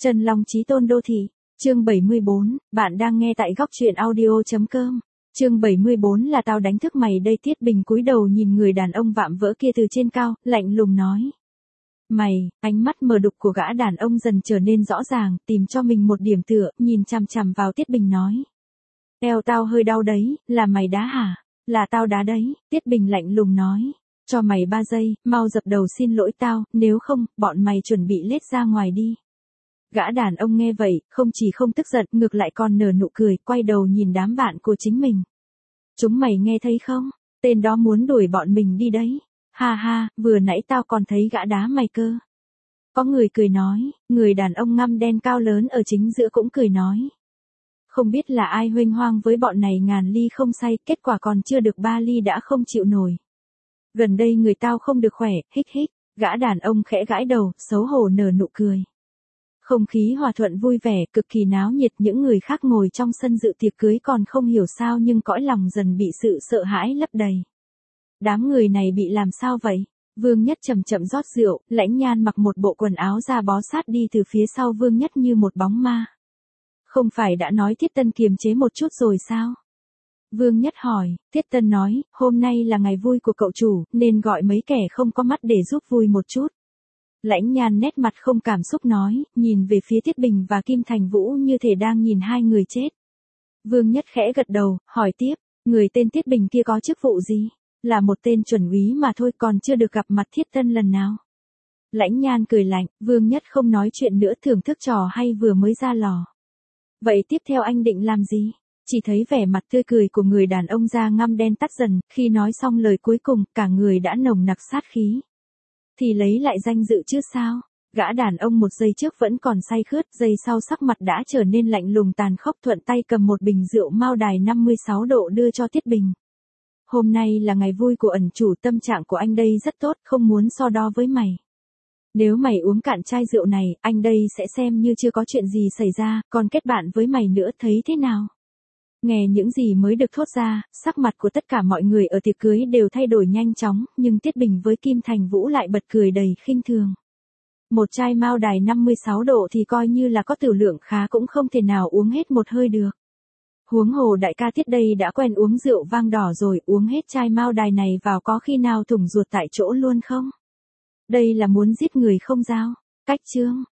Trần Long Chí Tôn Đô Thị, chương 74, bạn đang nghe tại góc truyện audio.com. Chương 74 là tao đánh thức mày đây. Tiết Bình cúi đầu nhìn người đàn ông vạm vỡ kia từ trên cao, lạnh lùng nói. Mày, ánh mắt mờ đục của gã đàn ông dần trở nên rõ ràng, tìm cho mình một điểm tựa, nhìn chằm chằm vào Tiết Bình nói. Eo tao hơi đau đấy, là mày đá hả? Là tao đá đấy, Tiết Bình lạnh lùng nói. Cho mày 3 giây, mau dập đầu xin lỗi tao, nếu không, bọn mày chuẩn bị lết ra ngoài đi. Gã đàn ông nghe vậy, không chỉ không tức giận, ngược lại còn nở nụ cười, quay đầu nhìn đám bạn của chính mình. Chúng mày nghe thấy không? Tên đó muốn đuổi bọn mình đi đấy. Ha ha, vừa nãy tao còn thấy gã đá mày cơ. Có người cười nói, người đàn ông ngăm đen cao lớn ở chính giữa cũng cười nói. Không biết là ai huênh hoang với bọn này ngàn ly không say, kết quả còn chưa được 3 ly đã không chịu nổi. Gần đây người tao không được khỏe, hích hích, gã đàn ông khẽ gãi đầu, xấu hổ nở nụ cười. Không khí hòa thuận vui vẻ, cực kỳ náo nhiệt, những người khác ngồi trong sân dự tiệc cưới còn không hiểu sao nhưng cõi lòng dần bị sự sợ hãi lấp đầy. Đám người này bị làm sao vậy? Vương Nhất chậm chậm rót rượu, Lãnh Nhan mặc một bộ quần áo da bó sát đi từ phía sau Vương Nhất như một bóng ma. Không phải đã nói Thiết Tân kiềm chế một chút rồi sao? Vương Nhất hỏi, Thiết Tân nói, hôm nay là ngày vui của cậu chủ, nên gọi mấy kẻ không có mắt để giúp vui một chút. Lãnh Nhan nét mặt không cảm xúc nói, nhìn về phía Thiết Bình và Kim Thành Vũ như thể đang nhìn hai người chết. Vương Nhất khẽ gật đầu, hỏi tiếp, người tên Thiết Bình kia có chức vụ gì? Là một tên chuẩn úy mà thôi, còn chưa được gặp mặt Thiết Tân lần nào. Lãnh Nhan cười lạnh, Vương Nhất không nói chuyện nữa, thưởng thức trò hay vừa mới ra lò. Vậy tiếp theo anh định làm gì? Chỉ thấy vẻ mặt tươi cười của người đàn ông da ngăm đen tắt dần, khi nói xong lời cuối cùng, cả người đã nồng nặc sát khí. Thì lấy lại danh dự chứ sao? Gã đàn ông một giây trước vẫn còn say khướt, giây sau sắc mặt đã trở nên lạnh lùng tàn khốc, thuận tay cầm một bình rượu Mao Đài 56 độ đưa cho Thiết Bình. Hôm nay là ngày vui của ẩn chủ, tâm trạng của anh đây rất tốt, không muốn so đo với mày. Nếu mày uống cạn chai rượu này, anh đây sẽ xem như chưa có chuyện gì xảy ra, còn kết bạn với mày nữa, thấy thế nào? Nghe những gì mới được thốt ra, sắc mặt của tất cả mọi người ở tiệc cưới đều thay đổi nhanh chóng, nhưng Tiết Bình với Kim Thành Vũ lại bật cười đầy khinh thường. Một chai Mao Đài 56 độ thì coi như là có tử lượng khá cũng không thể nào uống hết một hơi được. Huống hồ đại ca Tiết đây đã quen uống rượu vang đỏ rồi, uống hết chai Mao Đài này vào có khi nào thủng ruột tại chỗ luôn không? Đây là muốn giết người không giao. Cách chương.